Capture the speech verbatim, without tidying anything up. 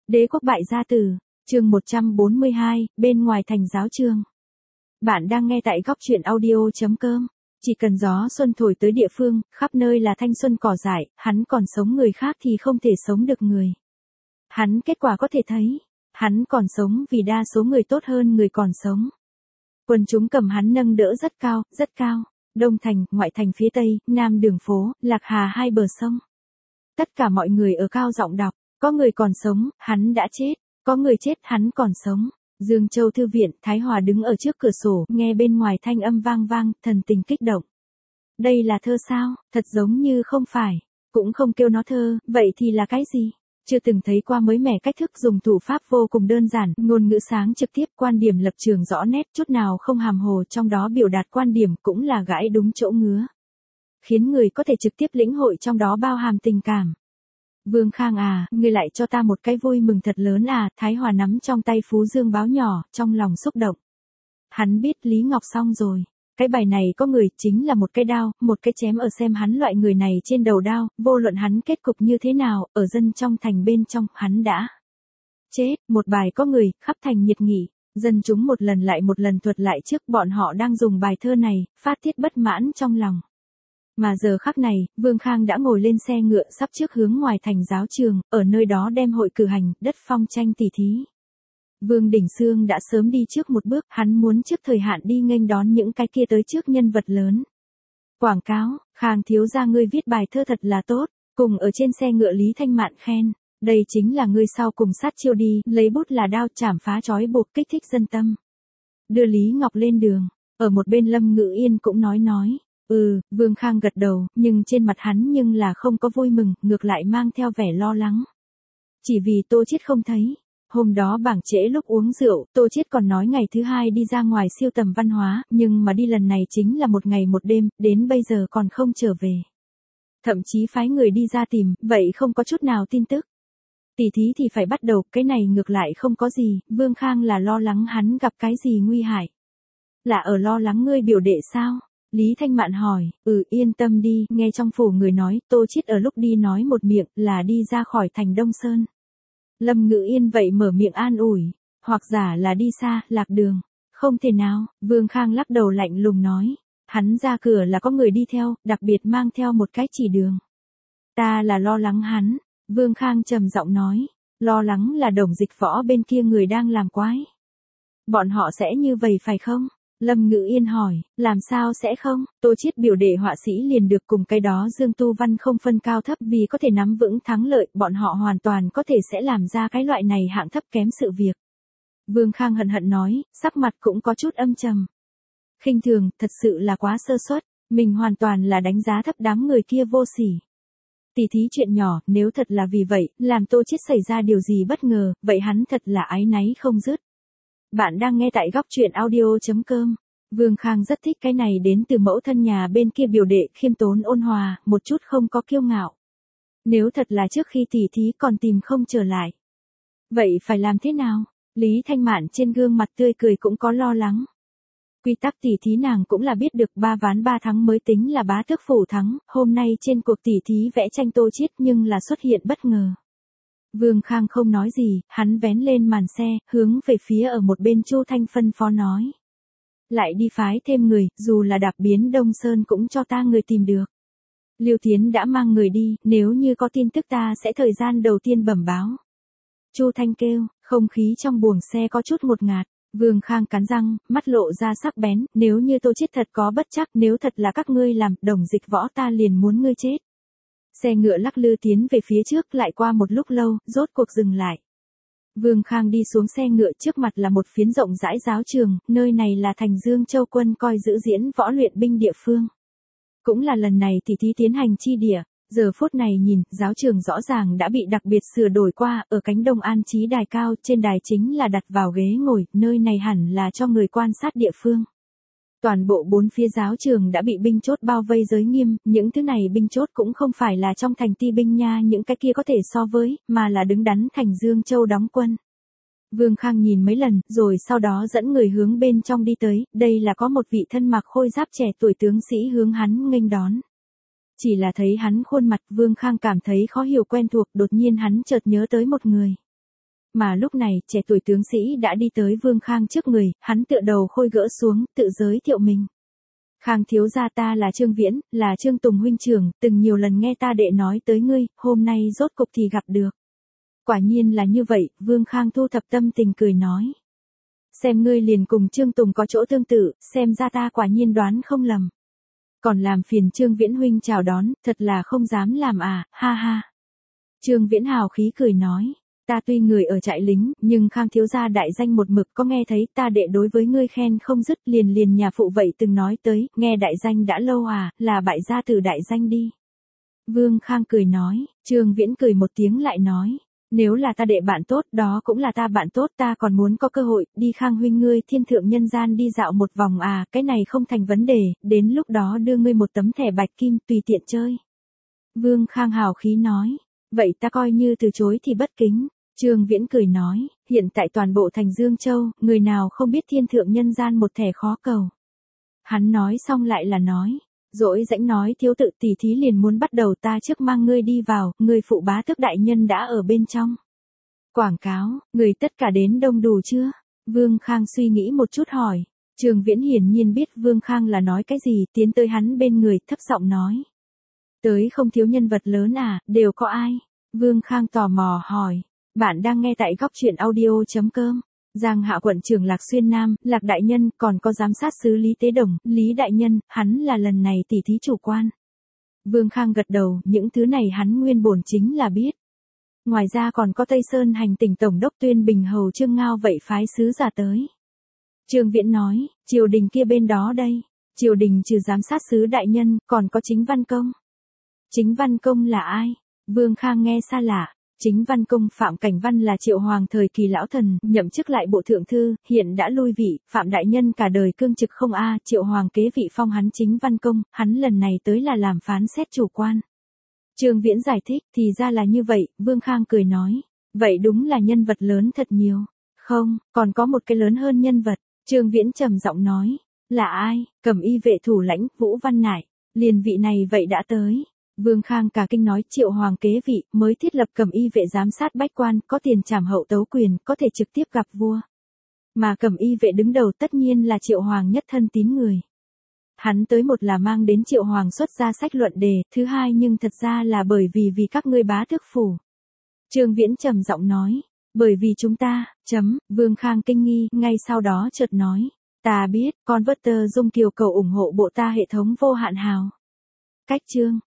Đế quốc bại gia tử, chương một trăm bốn mươi hai, bên ngoài thành giáo trường. Bạn đang nghe tại góc truyện audio chấm com. Chỉ cần gió xuân thổi tới địa phương, khắp nơi là thanh xuân cỏ dại, hắn còn sống người khác thì không thể sống được người. Hắn kết quả có thể thấy, hắn còn sống vì đa số người tốt hơn người còn sống. Quần chúng cầm hắn nâng đỡ rất cao, rất cao, đông thành, ngoại thành phía tây, nam đường phố, lạc hà hai bờ sông. Tất cả mọi người ở cao giọng đọc, có người còn sống, hắn đã chết, có người chết, hắn còn sống. Dương Châu Thư viện, Thái Hòa đứng ở trước cửa sổ, nghe bên ngoài thanh âm vang vang, thần tình kích động. Đây là thơ sao? Thật giống như không phải. Cũng không kêu nó thơ, vậy thì là cái gì? Chưa từng thấy qua mới mẻ cách thức dùng thủ pháp vô cùng đơn giản, ngôn ngữ sáng trực tiếp, quan điểm lập trường rõ nét, chút nào không hàm hồ, trong đó biểu đạt quan điểm cũng là gãi đúng chỗ ngứa. Khiến người có thể trực tiếp lĩnh hội trong đó bao hàm tình cảm. Vương Khang à, ngươi lại cho ta một cái vui mừng thật lớn à, Thái Hòa nắm trong tay Phú Dương báo nhỏ, trong lòng xúc động. Hắn biết Lý Ngọc xong rồi, cái bài này có người, chính là một cái đao, một cái chém ở xem hắn loại người này trên đầu đao, vô luận hắn kết cục như thế nào, ở dân trong thành bên trong, hắn đã chết, một bài có người, khắp thành nhiệt nghị, dân chúng một lần lại một lần thuật lại trước bọn họ đang dùng bài thơ này, phát tiết bất mãn trong lòng. Mà giờ khắc này, Vương Khang đã ngồi lên xe ngựa sắp trước hướng ngoài thành giáo trường, ở nơi đó đem hội cử hành, đất phong tranh tỷ thí. Vương Đình Xương đã sớm đi trước một bước, hắn muốn trước thời hạn đi nghênh đón những cái kia tới trước nhân vật lớn. Quảng cáo, Khang thiếu gia ngươi viết bài thơ thật là tốt, cùng ở trên xe ngựa Lý Thanh Mạn khen, đây chính là ngươi sau cùng sát chiêu đi, lấy bút là đao chảm phá trói buộc kích thích dân tâm. Đưa Lý Ngọc lên đường, ở một bên Lâm Ngự Yên cũng nói nói. Ừ, Vương Khang gật đầu, nhưng trên mặt hắn nhưng là không có vui mừng, ngược lại mang theo vẻ lo lắng. Chỉ vì Tô Chiết không thấy. Hôm đó bảng trễ lúc uống rượu, Tô Chiết còn nói ngày thứ hai đi ra ngoài siêu tầm văn hóa, nhưng mà đi lần này chính là một ngày một đêm, đến bây giờ còn không trở về. Thậm chí phái người đi ra tìm, vậy không có chút nào tin tức. Tỷ thí thì phải bắt đầu, cái này ngược lại không có gì, Vương Khang là lo lắng hắn gặp cái gì nguy hại. Là ở lo lắng ngươi biểu đệ sao? Lý Thanh Mạn hỏi, ừ yên tâm đi, nghe trong phủ người nói, Tô Chiết ở lúc đi nói một miệng, là đi ra khỏi thành Đông Sơn. Lâm Ngự Yên vậy mở miệng an ủi, hoặc giả là đi xa, lạc đường. Không thể nào, Vương Khang lắc đầu lạnh lùng nói, hắn ra cửa là có người đi theo, đặc biệt mang theo một cái chỉ đường. Ta là lo lắng hắn, Vương Khang trầm giọng nói, lo lắng là Đồng Dịch Võ bên kia người đang làm quái. Bọn họ sẽ như vậy phải không? Lâm Ngự Yên hỏi, làm sao sẽ không? Tô Chiết biểu đệ họa sĩ liền được cùng cái đó Dương Tu Văn không phân cao thấp vì có thể nắm vững thắng lợi, bọn họ hoàn toàn có thể sẽ làm ra cái loại này hạng thấp kém sự việc. Vương Khang hận hận nói, sắc mặt cũng có chút âm trầm. Khinh thường, thật sự là quá sơ suất, mình hoàn toàn là đánh giá thấp đám người kia vô sỉ. Tỷ thí chuyện nhỏ, nếu thật là vì vậy, làm Tô Chiết xảy ra điều gì bất ngờ, vậy hắn thật là áy náy không dứt. Bạn đang nghe tại góc truyện audio chấm com. Vương Khang rất thích cái này đến từ mẫu thân nhà bên kia biểu đệ khiêm tốn ôn hòa, một chút không có kiêu ngạo. Nếu thật là trước khi tỷ thí còn tìm không trở lại. Vậy phải làm thế nào? Lý Thanh Mạn trên gương mặt tươi cười cũng có lo lắng. Quy tắc tỷ thí nàng cũng là biết được ba ván ba thắng mới tính là bá tước phủ thắng, hôm nay trên cuộc tỷ thí vẽ tranh Tô Chiết nhưng là xuất hiện bất ngờ. Vương Khang không nói gì, hắn vén lên màn xe, hướng về phía ở một bên Chu Thanh phân phó nói. Lại đi phái thêm người, dù là đạp biến Đông Sơn cũng cho ta người tìm được. Lưu Tiến đã mang người đi, nếu như có tin tức ta sẽ thời gian đầu tiên bẩm báo. Chu Thanh kêu, không khí trong buồng xe có chút ngột ngạt. Vương Khang cắn răng, mắt lộ ra sắc bén, nếu như Tô Chiết thật có bất trắc, nếu thật là các ngươi làm, Đồng Dịch Võ ta liền muốn ngươi chết. Xe ngựa lắc lư tiến về phía trước, lại qua một lúc lâu, rốt cuộc dừng lại. Vương Khang đi xuống xe ngựa, trước mặt là một phiến rộng rãi giáo trường, nơi này là thành Dương Châu quân coi giữ diễn võ luyện binh địa phương. Cũng là lần này tỷ thí tiến hành chi địa, giờ phút này nhìn, giáo trường rõ ràng đã bị đặc biệt sửa đổi qua, ở cánh đông an trí đài cao, trên đài chính là đặt vào ghế ngồi, nơi này hẳn là cho người quan sát địa phương. Toàn bộ bốn phía giáo trường đã bị binh chốt bao vây giới nghiêm, những thứ này binh chốt cũng không phải là trong thành ti binh nha, những cái kia có thể so với, mà là đứng đắn thành Dương Châu đóng quân. Vương Khang nhìn mấy lần, rồi sau đó dẫn người hướng bên trong đi tới, đây là có một vị thân mặc khôi giáp trẻ tuổi tướng sĩ hướng hắn nghênh đón. Chỉ là thấy hắn khuôn mặt, Vương Khang cảm thấy khó hiểu quen thuộc, đột nhiên hắn chợt nhớ tới một người. Mà lúc này, trẻ tuổi tướng sĩ đã đi tới Vương Khang trước người, hắn tựa đầu khôi gỡ xuống, tự giới thiệu mình. Khang thiếu gia, ta là Trương Viễn, là Trương Tùng huynh trưởng, từng nhiều lần nghe ta đệ nói tới ngươi, hôm nay rốt cục thì gặp được. Quả nhiên là như vậy, Vương Khang thu thập tâm tình cười nói. Xem ngươi liền cùng Trương Tùng có chỗ tương tự, xem ra ta quả nhiên đoán không lầm. Còn làm phiền Trương Viễn huynh chào đón, thật là không dám làm à, ha ha. Trương Viễn hào khí cười nói. Ta tuy người ở trại lính, nhưng Khang thiếu gia đại danh một mực, có nghe thấy ta đệ đối với ngươi khen không dứt, liền liền nhà phụ vậy từng nói tới, nghe đại danh đã lâu à, là bại gia từ đại danh đi. Vương Khang cười nói, Trương Viễn cười một tiếng lại nói, nếu là ta đệ bạn tốt, đó cũng là ta bạn tốt, ta còn muốn có cơ hội, đi Khang huynh ngươi thiên thượng nhân gian đi dạo một vòng à, cái này không thành vấn đề, đến lúc đó đưa ngươi một tấm thẻ bạch kim, tùy tiện chơi. Vương Khang hào khí nói, vậy ta coi như từ chối thì bất kính. Trương Viễn cười nói, hiện tại toàn bộ thành Dương Châu, người nào không biết thiên thượng nhân gian một thẻ khó cầu. Hắn nói xong lại là nói, dỗi rãnh nói thiếu tự tỷ thí liền muốn bắt đầu, ta trước mang ngươi đi vào, người phụ bá tước đại nhân đã ở bên trong. Quảng cáo, người tất cả đến đông đủ chưa? Vương Khang suy nghĩ một chút hỏi. Trương Viễn hiển nhiên biết Vương Khang là nói cái gì, tiến tới hắn bên người, thấp giọng nói. Tới không thiếu nhân vật lớn à, đều có ai? Vương Khang tò mò hỏi. Bạn đang nghe tại góc truyện audio.com. Giang Hạ quận trưởng Lạc Xuyên Nam, Lạc đại nhân, còn có giám sát sứ Lý Tế Đồng, Lý đại nhân, hắn là lần này tỷ thí chủ quan. Vương Khang gật đầu, những thứ này hắn nguyên bổn chính là biết. Ngoài ra còn có Tây Sơn hành tỉnh tổng đốc Tuyên Bình hầu Trương Ngao vậy phái sứ giả tới. Trương Viễn nói, triều đình kia bên đó đây, triều đình trừ giám sát sứ đại nhân, còn có Chính Văn Công. Chính Văn Công là ai? Vương Khang nghe xa lạ. Chính Văn Công Phạm Cảnh Văn là Triệu Hoàng thời kỳ lão thần, nhậm chức lại bộ thượng thư, hiện đã lui vị, Phạm đại nhân cả đời cương trực không a, Triệu Hoàng kế vị phong hắn Chính Văn Công, hắn lần này tới là làm phán xét chủ quan. Trương Viễn giải thích, thì ra là như vậy, Vương Khang cười nói, vậy đúng là nhân vật lớn thật nhiều. Không, còn có một cái lớn hơn nhân vật, Trương Viễn trầm giọng nói, là ai? Cẩm y vệ thủ lãnh, Vũ Văn Nải, liền vị này vậy đã tới. Vương Khang cả kinh nói Triệu Hoàng kế vị, mới thiết lập Cẩm y vệ giám sát bách quan, có tiền trảm hậu tấu quyền, có thể trực tiếp gặp vua. Mà Cẩm y vệ đứng đầu tất nhiên là Triệu Hoàng nhất thân tín người. Hắn tới một là mang đến Triệu Hoàng xuất ra sách luận đề, thứ hai nhưng thật ra là bởi vì vì các ngươi bá tước phủ. Trương Viễn trầm giọng nói, bởi vì chúng ta, chấm, Vương Khang kinh nghi, ngay sau đó chợt nói, ta biết, con vớt tơ dung kiều cầu ủng hộ bộ ta hệ thống vô hạn hào. Cách chương